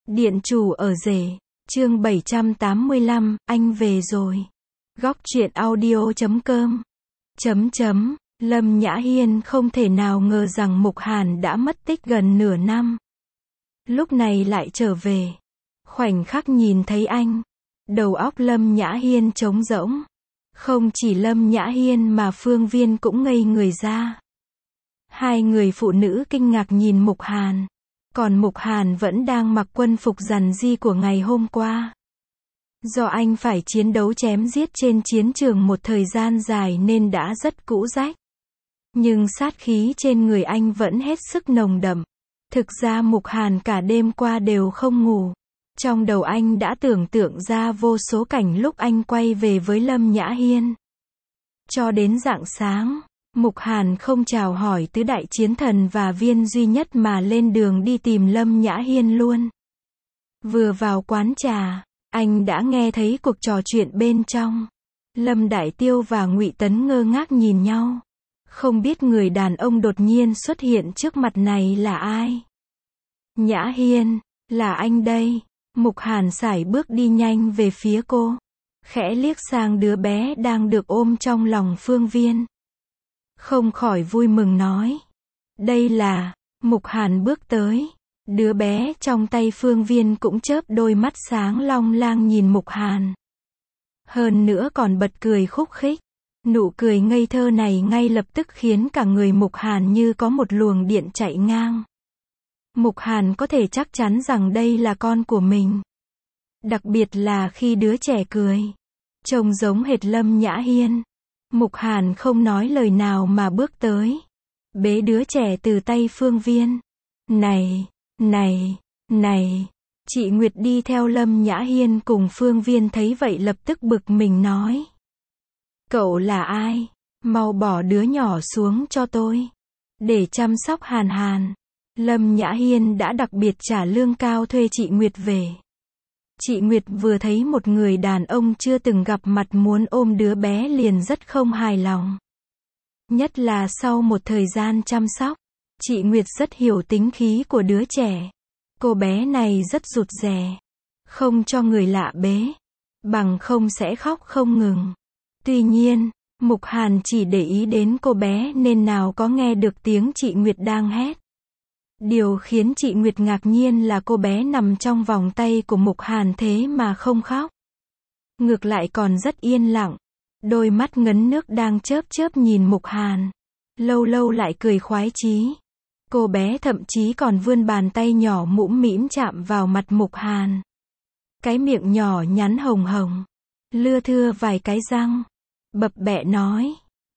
Điện chủ ở rể, chương 785, anh về rồi. Góc truyện audio.com. Lâm Nhã Hiên không thể nào ngờ rằng Mục Hàn đã mất tích gần nửa năm. Lúc này lại trở về. Khoảnh khắc nhìn thấy anh, đầu óc Lâm Nhã Hiên trống rỗng. Không chỉ Lâm Nhã Hiên mà Phương Viên cũng ngây người ra. Hai người phụ nữ kinh ngạc nhìn Mục Hàn. Còn Mục Hàn vẫn đang mặc quân phục rằn ri của ngày hôm qua. Do anh phải chiến đấu chém giết trên chiến trường một thời gian dài nên đã rất cũ rách. Nhưng sát khí trên người anh vẫn hết sức nồng đậm. Thực ra Mục Hàn cả đêm qua đều không ngủ. Trong đầu anh đã tưởng tượng ra vô số cảnh lúc anh quay về với Lâm Nhã Hiên. Cho đến rạng sáng, Mục Hàn không chào hỏi tứ đại chiến thần và Viên duy nhất mà lên đường đi tìm Lâm Nhã Hiên luôn. Vừa vào quán trà, anh đã nghe thấy cuộc trò chuyện bên trong. Lâm Đại Tiêu và Ngụy Tấn ngơ ngác nhìn nhau. Không biết người đàn ông đột nhiên xuất hiện trước mặt này là ai. Nhã Hiên, là anh đây. Mục Hàn sải bước đi nhanh về phía cô. Khẽ liếc sang đứa bé đang được ôm trong lòng Phương Viên. Không khỏi vui mừng nói. Đây là, Mục Hàn bước tới. Đứa bé trong tay Phương Viên cũng chớp đôi mắt sáng long lang nhìn Mục Hàn. Hơn nữa còn bật cười khúc khích. Nụ cười ngây thơ này ngay lập tức khiến cả người Mục Hàn như có một luồng điện chạy ngang. Mục Hàn có thể chắc chắn rằng đây là con của mình. Đặc biệt là khi đứa trẻ cười. Trông giống hệt Lâm Nhã Hiên. Mục Hàn không nói lời nào mà bước tới. Bế đứa trẻ từ tay Phương Viên. Này. Chị Nguyệt đi theo Lâm Nhã Hiên cùng Phương Viên thấy vậy lập tức bực mình nói. Cậu là ai? Mau bỏ đứa nhỏ xuống cho tôi. Để chăm sóc Hàn Hàn. Lâm Nhã Hiên đã đặc biệt trả lương cao thuê chị Nguyệt về. Chị Nguyệt vừa thấy một người đàn ông chưa từng gặp mặt muốn ôm đứa bé liền rất không hài lòng. Nhất là sau một thời gian chăm sóc, chị Nguyệt rất hiểu tính khí của đứa trẻ. Cô bé này rất rụt rè, không cho người lạ bế, bằng không sẽ khóc không ngừng. Tuy nhiên, Mục Hàn chỉ để ý đến cô bé nên nào có nghe được tiếng chị Nguyệt đang hét. Điều khiến chị Nguyệt ngạc nhiên là cô bé nằm trong vòng tay của Mục Hàn thế mà không khóc. Ngược lại còn rất yên lặng. Đôi mắt ngấn nước đang chớp chớp nhìn Mục Hàn. Lâu lâu lại cười khoái chí. Cô bé thậm chí còn vươn bàn tay nhỏ mũm mĩm chạm vào mặt Mục Hàn. Cái miệng nhỏ nhắn hồng hồng. Lưa thưa vài cái răng. Bập bẹ nói.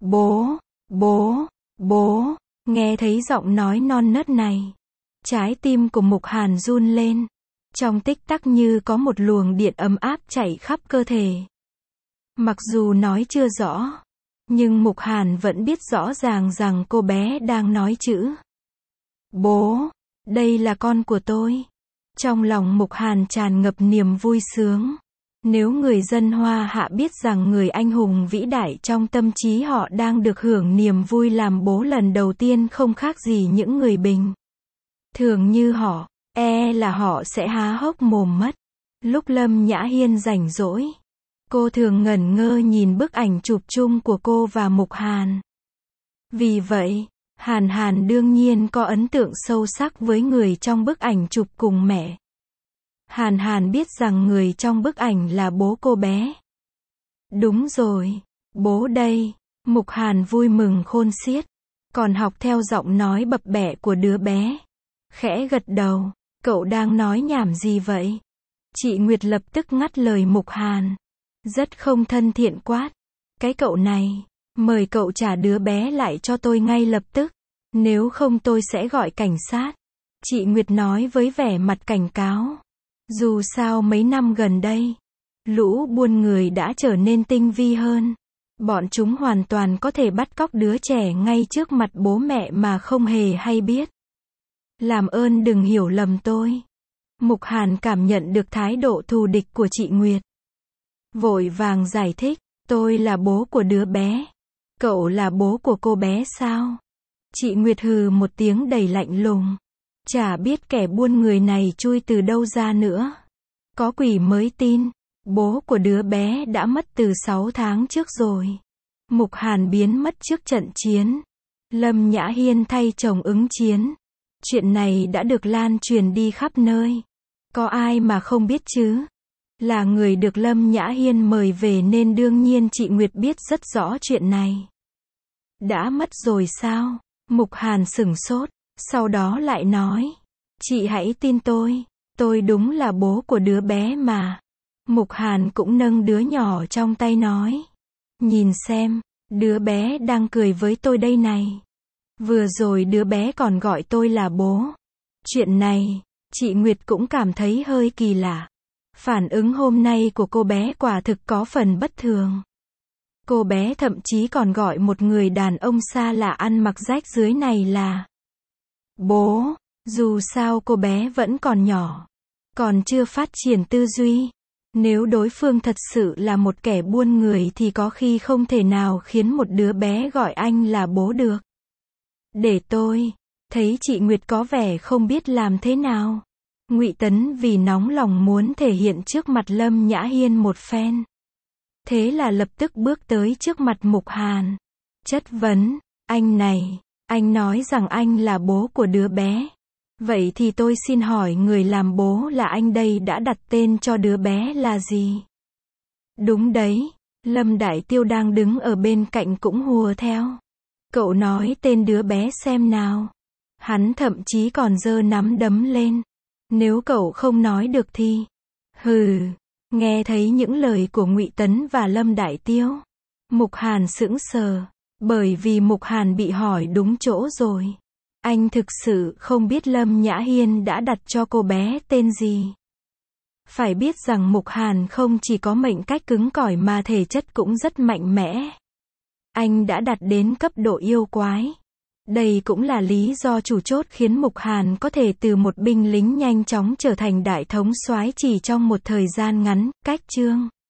Bố. Nghe thấy giọng nói non nớt này. Trái tim của Mục Hàn run lên. Trong tích tắc như có một luồng điện ấm áp chảy khắp cơ thể. Mặc dù nói chưa rõ, nhưng Mục Hàn vẫn biết rõ ràng rằng cô bé đang nói chữ. Bố, đây là con của tôi. Trong lòng Mục Hàn tràn ngập niềm vui sướng. Nếu người dân Hoa Hạ biết rằng người anh hùng vĩ đại trong tâm trí họ đang được hưởng niềm vui làm bố lần đầu tiên không khác gì những người bình thường như họ, là họ sẽ há hốc mồm mất. Lúc Lâm Nhã Hiên rảnh rỗi, cô thường ngẩn ngơ nhìn bức ảnh chụp chung của cô và Mục Hàn. Vì vậy, Hàn đương nhiên có ấn tượng sâu sắc với người trong bức ảnh chụp cùng mẹ. Hàn biết rằng người trong bức ảnh là bố cô bé. Đúng rồi, bố đây. Mục Hàn vui mừng khôn xiết, còn học theo giọng nói bập bẹ của đứa bé. Khẽ gật đầu, cậu đang nói nhảm gì vậy? Chị Nguyệt lập tức ngắt lời Mục Hàn. Rất không thân thiện quát. Cái cậu này, mời cậu trả đứa bé lại cho tôi ngay lập tức. Nếu không tôi sẽ gọi cảnh sát. Chị Nguyệt nói với vẻ mặt cảnh cáo. Dù sao mấy năm gần đây, lũ buôn người đã trở nên tinh vi hơn. Bọn chúng hoàn toàn có thể bắt cóc đứa trẻ ngay trước mặt bố mẹ mà không hề hay biết. Làm ơn đừng hiểu lầm tôi. Mục Hàn cảm nhận được thái độ thù địch của chị Nguyệt. Vội vàng giải thích, tôi là bố của đứa bé. Cậu là bố của cô bé sao? Chị Nguyệt hừ một tiếng đầy lạnh lùng. Chả biết kẻ buôn người này chui từ đâu ra nữa. Có quỷ mới tin. Bố của đứa bé đã mất từ 6 tháng trước rồi. Mục Hàn biến mất trước trận chiến. Lâm Nhã Hiên thay chồng ứng chiến. Chuyện này đã được lan truyền đi khắp nơi. Có ai mà không biết chứ? Là người được Lâm Nhã Hiên mời về nên đương nhiên chị Nguyệt biết rất rõ chuyện này. Đã mất rồi sao? Mục Hàn sửng sốt, sau đó lại nói. Chị hãy tin tôi đúng là bố của đứa bé mà. Mục Hàn cũng nâng đứa nhỏ trong tay nói. Nhìn xem, đứa bé đang cười với tôi đây này. Vừa rồi đứa bé còn gọi tôi là bố. Chuyện này, chị Nguyệt cũng cảm thấy hơi kỳ lạ. Phản ứng hôm nay của cô bé quả thực có phần bất thường. Cô bé thậm chí còn gọi một người đàn ông xa lạ ăn mặc rách rưới này là bố. Dù sao cô bé vẫn còn nhỏ, còn chưa phát triển tư duy. Nếu đối phương thật sự là một kẻ buôn người thì có khi không thể nào khiến một đứa bé gọi anh là bố được. Để tôi. Thấy chị Nguyệt có vẻ không biết làm thế nào. Ngụy Tấn vì nóng lòng muốn thể hiện trước mặt Lâm Nhã Hiên một phen. Thế là lập tức bước tới trước mặt Mục Hàn. Chất vấn, anh này, anh nói rằng anh là bố của đứa bé. Vậy thì tôi xin hỏi người làm bố là anh đây đã đặt tên cho đứa bé là gì? Đúng đấy, Lâm Đại Tiêu đang đứng ở bên cạnh cũng hùa theo. Cậu nói tên đứa bé xem nào. Hắn thậm chí còn giơ nắm đấm lên. Nếu cậu không nói được thì... Hừ. Nghe thấy những lời của Ngụy Tấn và Lâm Đại Tiêu. Mục Hàn sững sờ. Bởi vì Mục Hàn bị hỏi đúng chỗ rồi. Anh thực sự không biết Lâm Nhã Hiên đã đặt cho cô bé tên gì. Phải biết rằng Mục Hàn không chỉ có mệnh cách cứng cỏi mà thể chất cũng rất mạnh mẽ. Anh đã đạt đến cấp độ yêu quái. Đây cũng là lý do chủ chốt khiến Mục Hàn có thể từ một binh lính nhanh chóng trở thành đại thống soái chỉ trong một thời gian ngắn. Cách chương